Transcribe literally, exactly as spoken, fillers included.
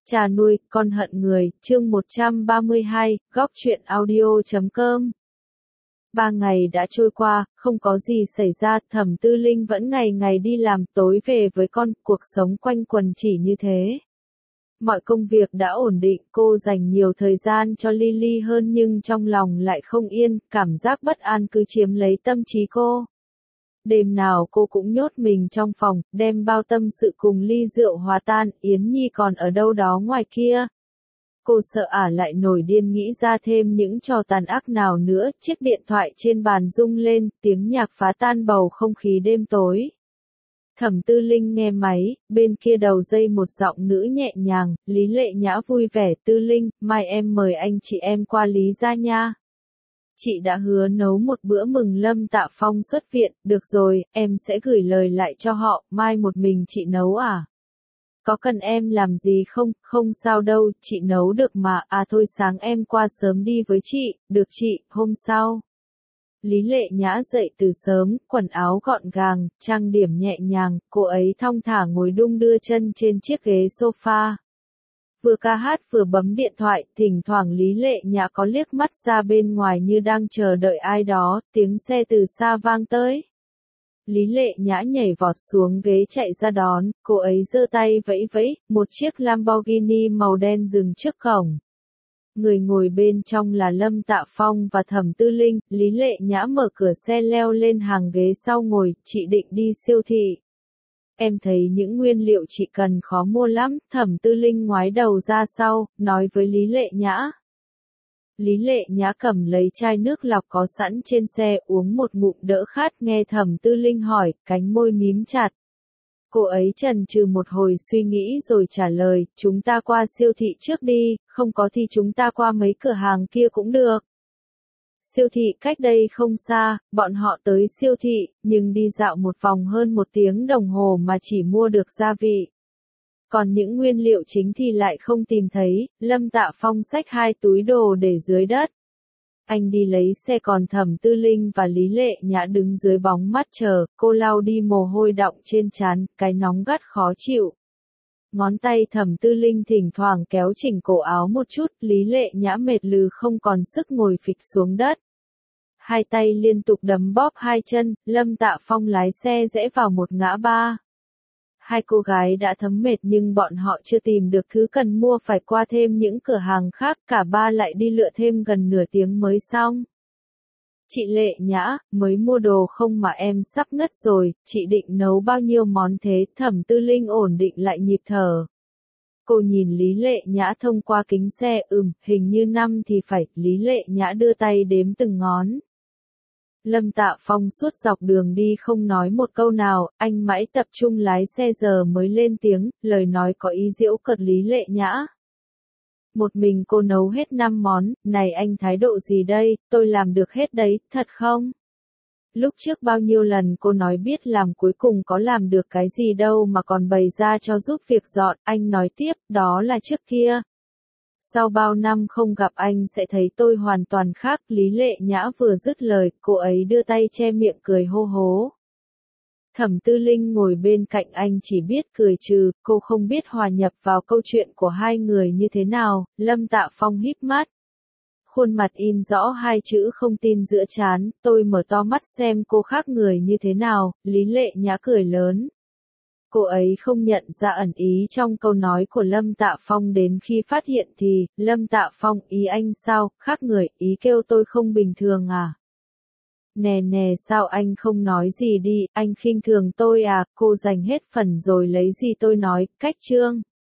Cha nuôi, con hận người, chương một trăm ba mươi hai, góc truyện audio chấm com. Ba ngày đã trôi qua, không có gì xảy ra, Thẩm Tư Linh vẫn ngày ngày đi làm, tối về với con, cuộc sống quanh quần chỉ như thế. Mọi công việc đã ổn định, cô dành nhiều thời gian cho Lily hơn nhưng trong lòng lại không yên, cảm giác bất an cứ chiếm lấy tâm trí cô. Đêm nào cô cũng nhốt mình trong phòng, đem bao tâm sự cùng ly rượu hòa tan, Yến Nhi còn ở đâu đó ngoài kia. Cô sợ ả lại nổi điên nghĩ ra thêm những trò tàn ác nào nữa, chiếc điện thoại trên bàn rung lên, tiếng nhạc phá tan bầu không khí đêm tối. Thẩm Tư Linh nghe máy, bên kia đầu dây một giọng nữ nhẹ nhàng, Lý Lệ Nhã vui vẻ, Tư Linh, mai em mời anh chị em qua Lý gia nha. Chị đã hứa nấu một bữa mừng Lâm Tạ Phong xuất viện, được rồi, em sẽ gửi lời lại cho họ, mai một mình chị nấu à? Có cần em làm gì không? Không sao đâu, chị nấu được mà, à thôi sáng em qua sớm đi với chị, được chị, hôm sau. Lý Lệ Nhã dậy từ sớm, quần áo gọn gàng, trang điểm nhẹ nhàng, cô ấy thong thả ngồi đung đưa chân trên chiếc ghế sofa. Vừa ca hát vừa bấm điện thoại, thỉnh thoảng Lý Lệ Nhã có liếc mắt ra bên ngoài như đang chờ đợi ai đó, tiếng xe từ xa vang tới. Lý Lệ Nhã nhảy vọt xuống ghế chạy ra đón, cô ấy giơ tay vẫy vẫy, một chiếc Lamborghini màu đen dừng trước cổng. Người ngồi bên trong là Lâm Tạ Phong và Thẩm Tư Linh, Lý Lệ Nhã mở cửa xe leo lên hàng ghế sau ngồi, chị định đi siêu thị. Em thấy những nguyên liệu chị cần khó mua lắm, Thẩm Tư Linh ngoái đầu ra sau, nói với Lý Lệ Nhã. Lý Lệ Nhã cầm lấy chai nước lọc có sẵn trên xe uống một ngụm đỡ khát nghe Thẩm Tư Linh hỏi, cánh môi mím chặt. Cô ấy chần chừ một hồi suy nghĩ rồi trả lời, chúng ta qua siêu thị trước đi, không có thì chúng ta qua mấy cửa hàng kia cũng được. Siêu thị cách đây không xa, bọn họ tới siêu thị, nhưng đi dạo một vòng hơn một tiếng đồng hồ mà chỉ mua được gia vị. Còn những nguyên liệu chính thì lại không tìm thấy, Lâm Tạ Phong xách hai túi đồ để dưới đất. Anh đi lấy xe còn Thẩm Tư Linh và Lý Lệ Nhã đứng dưới bóng mát chờ, cô lau đi mồ hôi đọng trên trán, cái nóng gắt khó chịu. Ngón tay Thẩm Tư Linh thỉnh thoảng kéo chỉnh cổ áo một chút, Lý Lệ Nhã mệt lừ không còn sức ngồi phịch xuống đất. Hai tay liên tục đấm bóp hai chân, Lâm Tạ Phong lái xe rẽ vào một ngã ba. Hai cô gái đã thấm mệt nhưng bọn họ chưa tìm được thứ cần mua phải qua thêm những cửa hàng khác, cả ba lại đi lựa thêm gần nửa tiếng mới xong. Chị Lệ Nhã, mới mua đồ không mà em sắp ngất rồi, chị định nấu bao nhiêu món thế? Thẩm Tư Linh ổn định lại nhịp thở. Cô nhìn Lý Lệ Nhã thông qua kính xe, ừm, hình như năm thì phải, Lý Lệ Nhã đưa tay đếm từng ngón. Lâm Tạ Phong suốt dọc đường đi không nói một câu nào, anh mãi tập trung lái xe giờ mới lên tiếng, lời nói có ý giễu cợt Lý Lệ Nhã. Một mình cô nấu hết năm món, này anh thái độ gì đây, tôi làm được hết đấy, thật không? Lúc trước bao nhiêu lần cô nói biết làm cuối cùng có làm được cái gì đâu mà còn bày ra cho giúp việc dọn, anh nói tiếp, đó là trước kia. Sau bao năm không gặp anh sẽ thấy tôi hoàn toàn khác, Lý Lệ Nhã vừa dứt lời, cô ấy đưa tay che miệng cười hô hố. Thẩm Tư Linh ngồi bên cạnh anh chỉ biết cười trừ, cô không biết hòa nhập vào câu chuyện của hai người như thế nào, Lâm Tạ Phong híp mắt. Khuôn mặt in rõ hai chữ không tin giữa trán, tôi mở to mắt xem cô khác người như thế nào, Lý Lệ Nhã cười lớn. Cô ấy không nhận ra ẩn ý trong câu nói của Lâm Tạ Phong đến khi phát hiện thì, Lâm Tạ Phong, ý anh sao, khác người, ý kêu tôi không bình thường à? Nè nè sao anh không nói gì đi, anh khinh thường tôi à, cô dành hết phần rồi lấy gì tôi nói, cách chương.